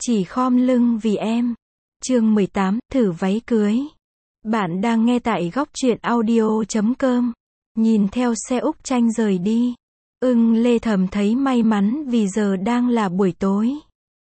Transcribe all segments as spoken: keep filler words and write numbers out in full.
Chỉ khom lưng vì em. Chương mười tám, thử váy cưới. Bạn đang nghe tại góc truyện audio chấm com. Nhìn theo xe Úc Tranh rời đi, Ưng Lê thầm thấy may mắn vì giờ đang là buổi tối.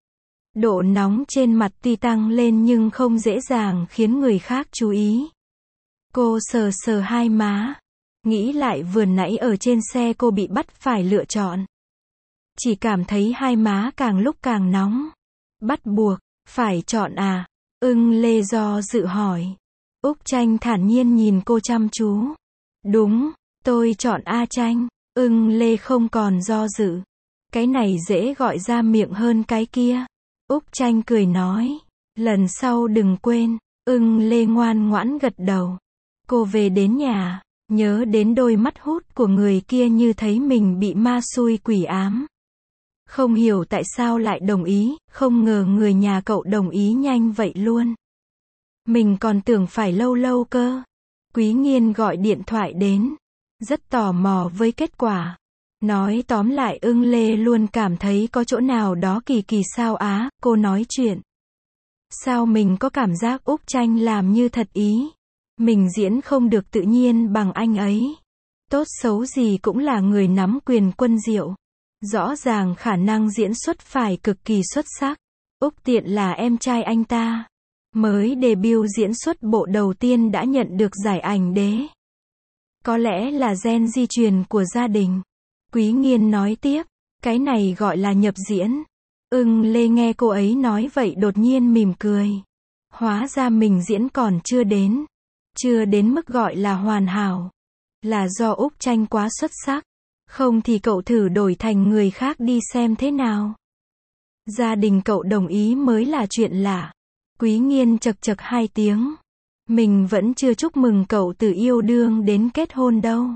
Độ nóng trên mặt tuy tăng lên nhưng không dễ dàng khiến người khác chú ý. Cô sờ sờ hai má, nghĩ lại vừa nãy ở trên xe cô bị bắt phải lựa chọn. Chỉ cảm thấy hai má càng lúc càng nóng. Bắt buộc, phải chọn à? Ưng Lê do dự hỏi. Úc Tranh thản nhiên nhìn cô chăm chú. Đúng, tôi chọn A Tranh. Ưng Lê không còn do dự. Cái này dễ gọi ra miệng hơn cái kia. Úc Tranh cười nói. Lần sau đừng quên. Ưng Lê ngoan ngoãn gật đầu. Cô về đến nhà, nhớ đến đôi mắt hút của người kia như thấy mình bị ma xui quỷ ám. Không hiểu tại sao lại đồng ý, không ngờ người nhà cậu đồng ý nhanh vậy luôn. Mình còn tưởng phải lâu lâu cơ. Quý Nghiên gọi điện thoại đến, rất tò mò với kết quả. Nói tóm lại Ưng Lê luôn cảm thấy có chỗ nào đó kỳ kỳ sao á, cô nói chuyện. Sao mình có cảm giác Úc Tranh làm như thật ý. Mình diễn không được tự nhiên bằng anh ấy. Tốt xấu gì cũng là người nắm quyền quân diệu. Rõ ràng khả năng diễn xuất phải cực kỳ xuất sắc. Úc Tiện là em trai anh ta. Mới debut diễn xuất bộ đầu tiên đã nhận được giải ảnh đế. Có lẽ là gen di truyền của gia đình. Quý Nghiên nói tiếp. Cái này gọi là nhập diễn. Ưng Lê nghe cô ấy nói vậy đột nhiên mỉm cười. Hóa ra mình diễn còn chưa đến. Chưa đến mức gọi là hoàn hảo. Là do Úc Tranh quá xuất sắc. Không thì cậu thử đổi thành người khác đi xem thế nào. Gia đình cậu đồng ý mới là chuyện lạ. Quý Nghiên chật chật hai tiếng. Mình vẫn chưa chúc mừng cậu từ yêu đương đến kết hôn đâu.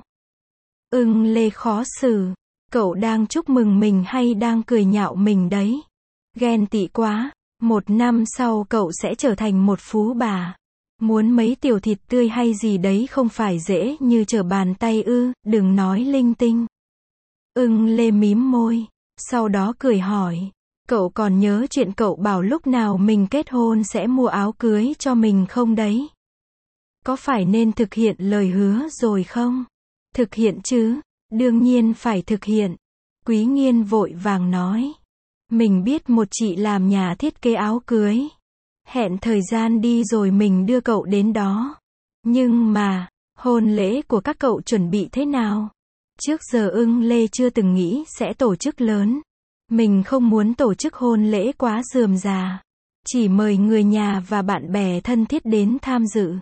Ưng Lê khó xử. Cậu đang chúc mừng mình hay đang cười nhạo mình đấy? Ghen tị quá. Một năm sau cậu sẽ trở thành một phú bà. Muốn mấy tiểu thịt tươi hay gì đấy không phải dễ như trở bàn tay ư, đừng nói linh tinh. Ưng Lê mím môi, sau đó cười hỏi, cậu còn nhớ chuyện cậu bảo lúc nào mình kết hôn sẽ mua áo cưới cho mình không đấy? Có phải nên thực hiện lời hứa rồi không? Thực hiện chứ, đương nhiên phải thực hiện. Quý Nghiên vội vàng nói, mình biết một chị làm nhà thiết kế áo cưới. Hẹn thời gian đi rồi mình đưa cậu đến đó. Nhưng mà, hôn lễ của các cậu chuẩn bị thế nào? Trước giờ Ưng Lê chưa từng nghĩ sẽ tổ chức lớn. Mình không muốn tổ chức hôn lễ quá rườm rà. Chỉ mời người nhà và bạn bè thân thiết đến tham dự.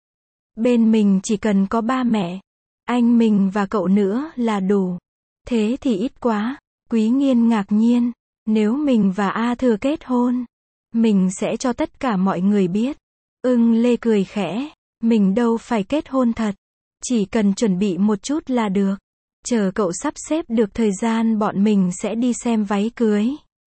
Bên mình chỉ cần có ba mẹ, anh mình và cậu nữa là đủ. Thế thì ít quá. Quý Nghiên ngạc nhiên. Nếu mình và A Thừa kết hôn, mình sẽ cho tất cả mọi người biết. Ưng Lê cười khẽ. Mình đâu phải kết hôn thật. Chỉ cần chuẩn bị một chút là được. Chờ cậu sắp xếp được thời gian bọn mình sẽ đi xem váy cưới.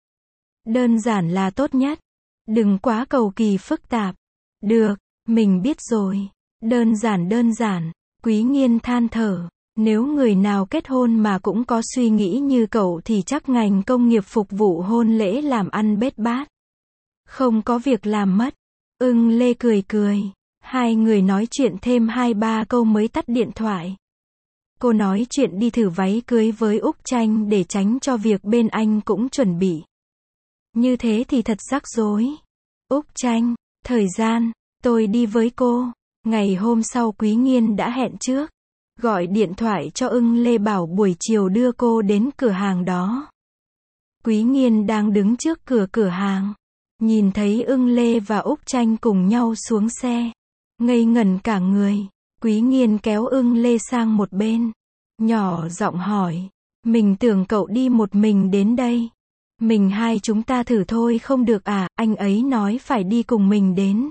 Đơn giản là tốt nhất. Đừng quá cầu kỳ phức tạp. Được, mình biết rồi. Đơn giản đơn giản. Quý Nghiên than thở. Nếu người nào kết hôn mà cũng có suy nghĩ như cậu thì chắc ngành công nghiệp phục vụ hôn lễ làm ăn bết bát. Không có việc làm mất. Ưng Lê cười cười. Hai người nói chuyện thêm hai ba câu mới tắt điện thoại. Cô nói chuyện đi thử váy cưới với Úc Tranh để tránh cho việc bên anh cũng chuẩn bị. Như thế thì thật rắc rối. Úc Tranh, thời gian, tôi đi với cô. Ngày hôm sau Quý Nghiên đã hẹn trước. Gọi điện thoại cho Ưng Lê bảo buổi chiều đưa cô đến cửa hàng đó. Quý Nghiên đang đứng trước cửa cửa hàng. Nhìn thấy Ưng Lê và Úc Tranh cùng nhau xuống xe. Ngây ngẩn cả người. Quý Nghiên kéo Ưng Lê sang một bên. Nhỏ giọng hỏi. Mình tưởng cậu đi một mình đến đây. Mình hai chúng ta thử thôi không được à, anh ấy nói phải đi cùng mình đến.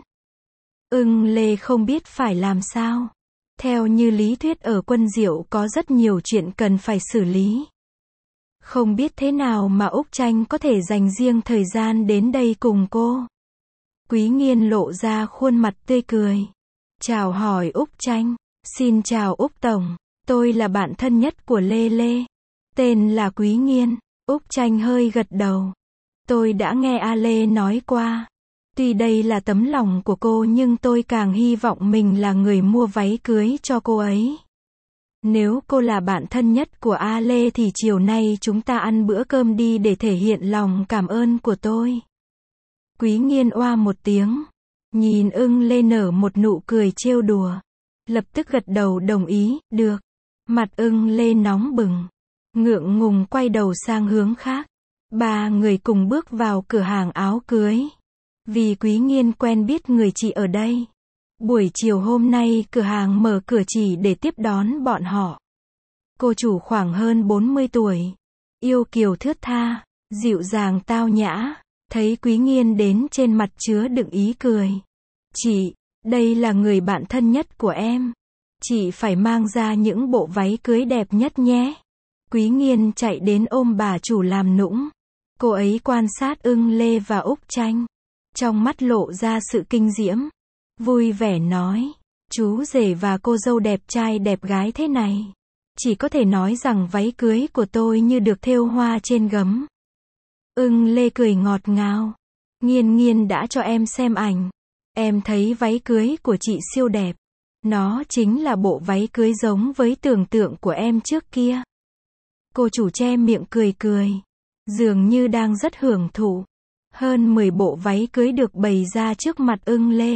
Ưng Lê không biết phải làm sao. Theo như lý thuyết ở Quân Diệu có rất nhiều chuyện cần phải xử lý. Không biết thế nào mà Úc Tranh có thể dành riêng thời gian đến đây cùng cô. Quý Nghiên lộ ra khuôn mặt tươi cười. Chào hỏi Úc Tranh. Xin chào Úc Tổng. Tôi là bạn thân nhất của Lê Lê. Tên là Quý Nghiên. Úc Tranh hơi gật đầu. Tôi đã nghe A Lê nói qua. Tuy đây là tấm lòng của cô nhưng tôi càng hy vọng mình là người mua váy cưới cho cô ấy. Nếu cô là bạn thân nhất của A Lê thì chiều nay chúng ta ăn bữa cơm đi để thể hiện lòng cảm ơn của tôi. Quý Nghiên oa một tiếng. Nhìn Ưng Lê nở một nụ cười trêu đùa. Lập tức gật đầu đồng ý, được. Mặt Ưng Lê nóng bừng. Ngượng ngùng quay đầu sang hướng khác. Ba người cùng bước vào cửa hàng áo cưới. Vì Quý Nghiên quen biết người chị ở đây. Buổi chiều hôm nay cửa hàng mở cửa chỉ để tiếp đón bọn họ. Cô chủ khoảng hơn bốn mươi tuổi. Yêu kiều thướt tha, dịu dàng tao nhã. Thấy Quý Nghiên đến trên mặt chứa đựng ý cười. Chị, đây là người bạn thân nhất của em. Chị phải mang ra những bộ váy cưới đẹp nhất nhé. Quý Nghiên chạy đến ôm bà chủ làm nũng. Cô ấy quan sát Ưng Lê và Úc Tranh. Trong mắt lộ ra sự kinh diễm. Vui vẻ nói. Chú rể và cô dâu đẹp trai đẹp gái thế này. Chỉ có thể nói rằng váy cưới của tôi như được thêu hoa trên gấm. Ưng Lê cười ngọt ngào. Nghiên Nghiên đã cho em xem ảnh. Em thấy váy cưới của chị siêu đẹp. Nó chính là bộ váy cưới giống với tưởng tượng của em trước kia. Cô chủ che miệng cười cười. Dường như đang rất hưởng thụ. Hơn mười bộ váy cưới được bày ra trước mặt Ưng Lê.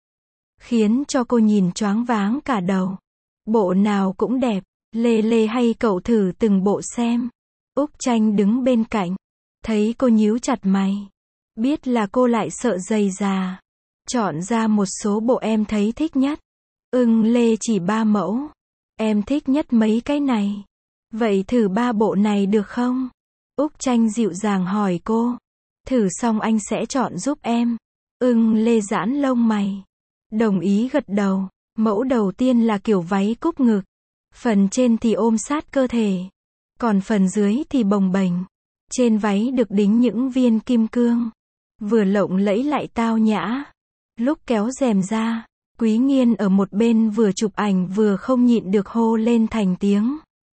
Khiến cho cô nhìn choáng váng cả đầu. Bộ nào cũng đẹp. Lê Lê hay cậu thử từng bộ xem. Úc Tranh đứng bên cạnh. Thấy cô nhíu chặt mày. Biết là cô lại sợ dày già. Chọn ra một số bộ em thấy thích nhất. Ưng Lê chỉ ba mẫu. Em thích nhất mấy cái này. Vậy thử ba bộ này được không? Úc Tranh dịu dàng hỏi cô. Thử xong anh sẽ chọn giúp em. Ưng Lê giãn lông mày. Đồng ý gật đầu. Mẫu đầu tiên là kiểu váy cúc ngực. Phần trên thì ôm sát cơ thể. Còn phần dưới thì bồng bềnh. Trên váy được đính những viên kim cương. Vừa lộng lẫy lại tao nhã. Lúc kéo rèm ra, Quý Nghiên ở một bên vừa chụp ảnh vừa không nhịn được hô lên thành tiếng.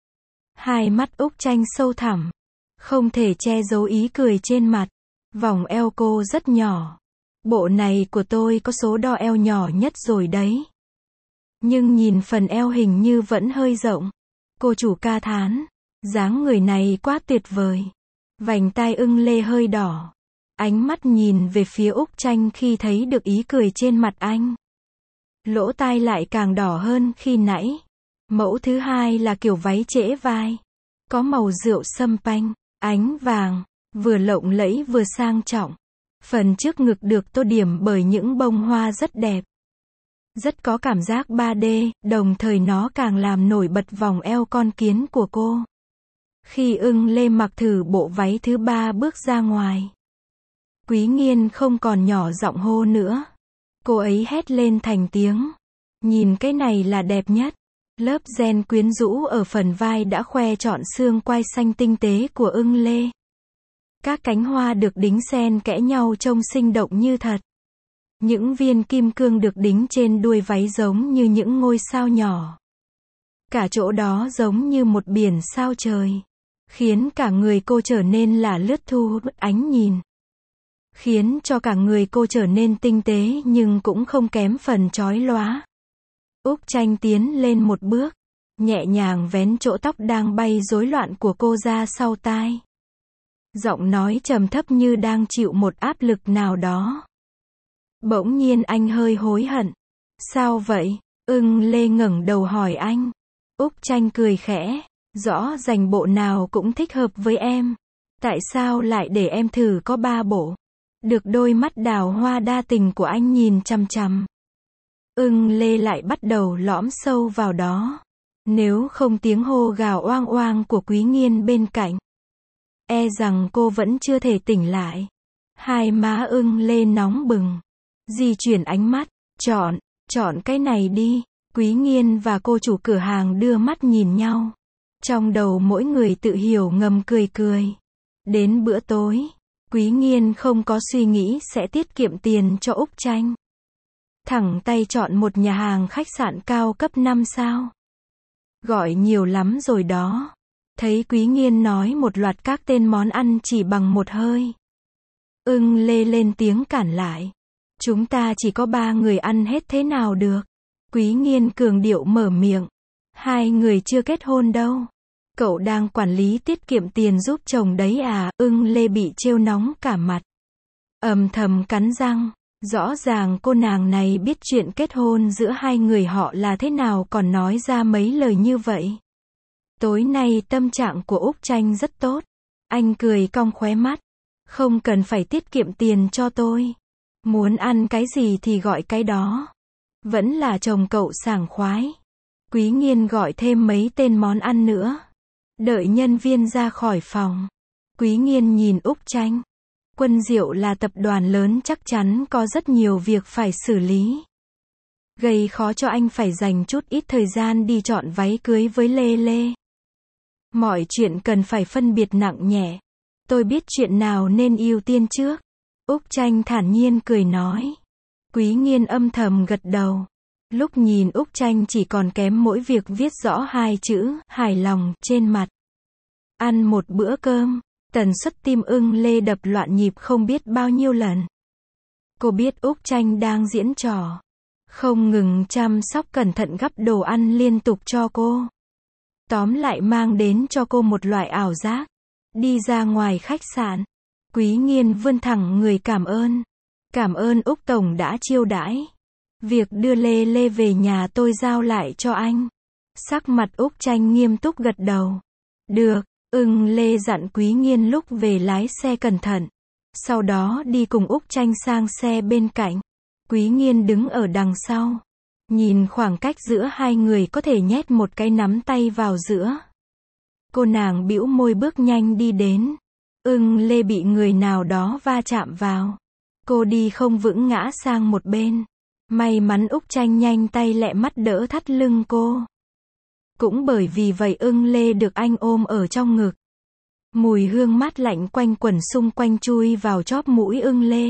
Hai mắt Úc Tranh sâu thẳm. Không thể che giấu ý cười trên mặt. Vòng eo cô rất nhỏ. Bộ này của tôi có số đo eo nhỏ nhất rồi đấy. Nhưng nhìn phần eo hình như vẫn hơi rộng. Cô chủ ca thán. Dáng người này quá tuyệt vời. Vành tai Ưng Lê hơi đỏ. Ánh mắt nhìn về phía Úc Tranh khi thấy được ý cười trên mặt anh. Lỗ tai lại càng đỏ hơn khi nãy. Mẫu thứ hai là kiểu váy trễ vai. Có màu rượu sâm panh, ánh vàng, vừa lộng lẫy vừa sang trọng. Phần trước ngực được tô điểm bởi những bông hoa rất đẹp. Rất có cảm giác ba D, đồng thời nó càng làm nổi bật vòng eo con kiến của cô. Khi Ưng Lê mặc thử bộ váy thứ ba bước ra ngoài. Quý Nghiên không còn nhỏ giọng hô nữa. Cô ấy hét lên thành tiếng. Nhìn cái này là đẹp nhất. Lớp ren quyến rũ ở phần vai đã khoe trọn xương quai xanh tinh tế của Ưng Lê. Các cánh hoa được đính xen kẽ nhau trông sinh động như thật. Những viên kim cương được đính trên đuôi váy giống như những ngôi sao nhỏ. Cả chỗ đó giống như một biển sao trời. Khiến cả người cô trở nên là lướt thu hút ánh nhìn. Khiến cho cả người cô trở nên tinh tế nhưng cũng không kém phần chói lóa. Úc Tranh tiến lên một bước. Nhẹ nhàng vén chỗ tóc đang bay rối loạn của cô ra sau tai. Giọng nói trầm thấp như đang chịu một áp lực nào đó. Bỗng nhiên anh hơi hối hận. Sao vậy? Ưng Lê ngẩng đầu hỏi anh. Úc Tranh cười khẽ. Rõ ràng bộ nào cũng thích hợp với em. Tại sao lại để em thử có ba bộ? Được đôi mắt đào hoa đa tình của anh nhìn chằm chằm. Ưng Lê lại bắt đầu lõm sâu vào đó. Nếu không tiếng hô gào oang oang của Quý Nghiên bên cạnh. E rằng cô vẫn chưa thể tỉnh lại. Hai má Ưng Lê nóng bừng. Di chuyển ánh mắt. Chọn, chọn cái này đi. Quý Nghiên và cô chủ cửa hàng đưa mắt nhìn nhau. Trong đầu mỗi người tự hiểu ngầm cười cười. Đến bữa tối, Quý Nghiên không có suy nghĩ sẽ tiết kiệm tiền cho Úc Tranh. Thẳng tay chọn một nhà hàng khách sạn cao cấp năm sao. Gọi nhiều lắm rồi đó. Thấy Quý Nghiên nói một loạt các tên món ăn chỉ bằng một hơi. Ưng Lê lên tiếng cản lại. Chúng ta chỉ có ba người ăn hết thế nào được. Quý Nghiên cường điệu mở miệng. Hai người chưa kết hôn đâu. Cậu đang quản lý tiết kiệm tiền giúp chồng đấy à? Ưng Lê bị trêu nóng cả mặt. Âm thầm cắn răng. Rõ ràng cô nàng này biết chuyện kết hôn giữa hai người họ là thế nào còn nói ra mấy lời như vậy. Tối nay tâm trạng của Úc Tranh rất tốt. Anh cười cong khóe mắt. Không cần phải tiết kiệm tiền cho tôi. Muốn ăn cái gì thì gọi cái đó. Vẫn là chồng cậu sảng khoái. Quý Nghiên gọi thêm mấy tên món ăn nữa. Đợi nhân viên ra khỏi phòng. Quý Nghiên nhìn Úc Tranh. Quân Diệu là tập đoàn lớn chắc chắn có rất nhiều việc phải xử lý. Gây khó cho anh phải dành chút ít thời gian đi chọn váy cưới với Lê Lê. Mọi chuyện cần phải phân biệt nặng nhẹ. Tôi biết chuyện nào nên ưu tiên trước. Úc Tranh thản nhiên cười nói. Quý Nghiên âm thầm gật đầu. Lúc nhìn Úc Tranh chỉ còn kém mỗi việc viết rõ hai chữ, hài lòng, trên mặt. Ăn một bữa cơm, tần suất tim Ưng Lê đập loạn nhịp không biết bao nhiêu lần. Cô biết Úc Tranh đang diễn trò. Không ngừng chăm sóc cẩn thận gắp đồ ăn liên tục cho cô. Tóm lại mang đến cho cô một loại ảo giác. Đi ra ngoài khách sạn. Quý Nghiên vươn thẳng người cảm ơn. Cảm ơn Úc Tổng đã chiêu đãi. Việc đưa Lê Lê về nhà tôi giao lại cho anh. Sắc mặt Úc Tranh nghiêm túc gật đầu. Được, Ưng Lê dặn Quý Nghiên lúc về lái xe cẩn thận. Sau đó đi cùng Úc Tranh sang xe bên cạnh. Quý Nghiên đứng ở đằng sau. Nhìn khoảng cách giữa hai người có thể nhét một cái nắm tay vào giữa. Cô nàng bĩu môi bước nhanh đi đến. Ưng Lê bị người nào đó va chạm vào. Cô đi không vững ngã sang một bên. May mắn Úc Tranh nhanh tay lẹ mắt đỡ thắt lưng cô. Cũng bởi vì vậy Ưng Lê được anh ôm ở trong ngực. Mùi hương mát lạnh quanh quẩn xung quanh chui vào chóp mũi Ưng Lê.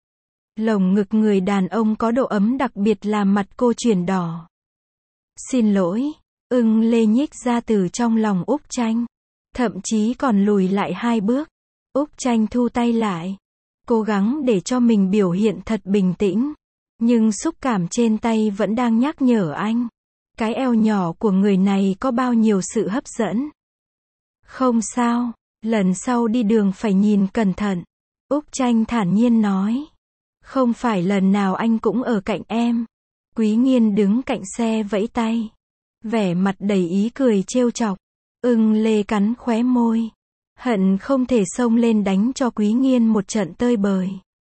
Lồng ngực người đàn ông có độ ấm đặc biệt làm mặt cô chuyển đỏ. Xin lỗi. Ưng Lê nhích ra từ trong lòng Úc Tranh. Thậm chí còn lùi lại hai bước. Úc Tranh thu tay lại. Cố gắng để cho mình biểu hiện thật bình tĩnh. Nhưng xúc cảm trên tay vẫn đang nhắc nhở anh. Cái eo nhỏ của người này có bao nhiêu sự hấp dẫn. Không sao, lần sau đi đường phải nhìn cẩn thận. Úc Tranh thản nhiên nói. Không phải lần nào anh cũng ở cạnh em. Quý Nghiên đứng cạnh xe vẫy tay. Vẻ mặt đầy ý cười trêu chọc. Ưng Lê cắn khóe môi. Hận không thể xông lên đánh cho Quý Nghiên một trận tơi bời.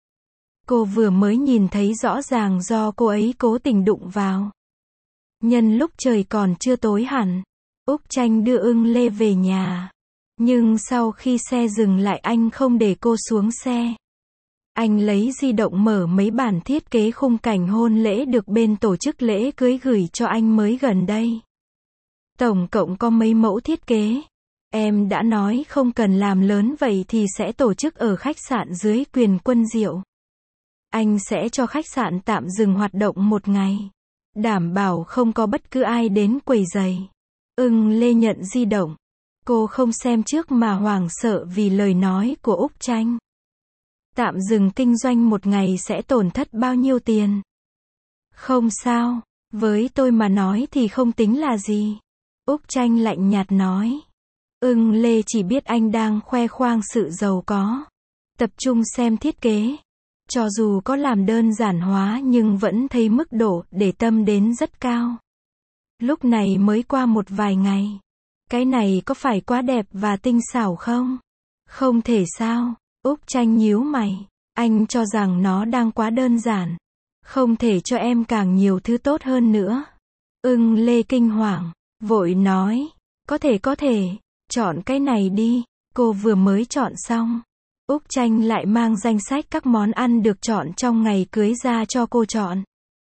Cô vừa mới nhìn thấy rõ ràng do cô ấy cố tình đụng vào. Nhân lúc trời còn chưa tối hẳn, Úc Tranh đưa Ưng Lê về nhà. Nhưng sau khi xe dừng lại anh không để cô xuống xe. Anh lấy di động mở mấy bản thiết kế khung cảnh hôn lễ được bên tổ chức lễ cưới gửi cho anh mới gần đây. Tổng cộng có mấy mẫu thiết kế. Em đã nói không cần làm lớn vậy thì sẽ tổ chức ở khách sạn dưới quyền Quân Diệu. Anh sẽ cho khách sạn tạm dừng hoạt động một ngày. Đảm bảo không có bất cứ ai đến quấy rầy. Ưng Lê nhận di động. Cô không xem trước mà hoảng sợ vì lời nói của Úc Tranh. Tạm dừng kinh doanh một ngày sẽ tổn thất bao nhiêu tiền? Không sao, với tôi mà nói thì không tính là gì. Úc Tranh lạnh nhạt nói. Ưng Lê chỉ biết anh đang khoe khoang sự giàu có. Tập trung xem thiết kế. Cho dù có làm đơn giản hóa nhưng vẫn thấy mức độ để tâm đến rất cao. Lúc này mới qua một vài ngày. Cái này có phải quá đẹp và tinh xảo không? Không thể sao? Úc Tranh nhíu mày. Anh cho rằng nó đang quá đơn giản. Không thể cho em càng nhiều thứ tốt hơn nữa. Ưng Lê kinh hoàng. Vội nói. Có thể có thể. Chọn cái này đi. Cô vừa mới chọn xong. Úc Tranh lại mang danh sách các món ăn được chọn trong ngày cưới ra cho cô chọn.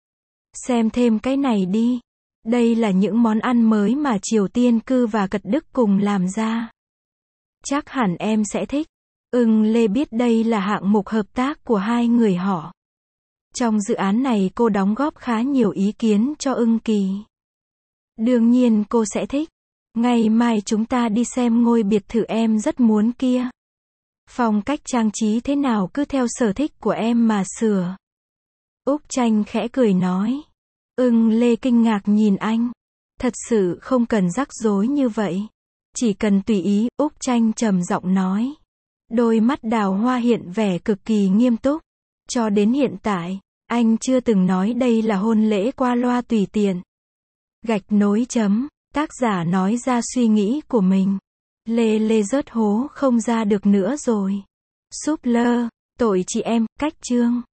Xem thêm cái này đi. Đây là những món ăn mới mà Triều Tiên Cư và Cật Đức cùng làm ra. Chắc hẳn em sẽ thích. Ưng Lê biết đây là hạng mục hợp tác của hai người họ. Trong dự án này cô đóng góp khá nhiều ý kiến cho Ưng Kỳ. Đương nhiên cô sẽ thích. Ngày mai chúng ta đi xem ngôi biệt thự em rất muốn kia. Phong cách trang trí thế nào cứ theo sở thích của em mà sửa. Úc Tranh khẽ cười nói. Ưng Lê kinh ngạc nhìn anh. Thật sự không cần rắc rối như vậy. Chỉ cần tùy ý, Úc Tranh trầm giọng nói. Đôi mắt đào hoa hiện vẻ cực kỳ nghiêm túc. Cho đến hiện tại, anh chưa từng nói đây là hôn lễ qua loa tùy tiện. Gạch nối chấm, tác giả nói ra suy nghĩ của mình. Lê Lê rớt hố không ra được nữa rồi. Súp lơ, tội chị em, cách chương.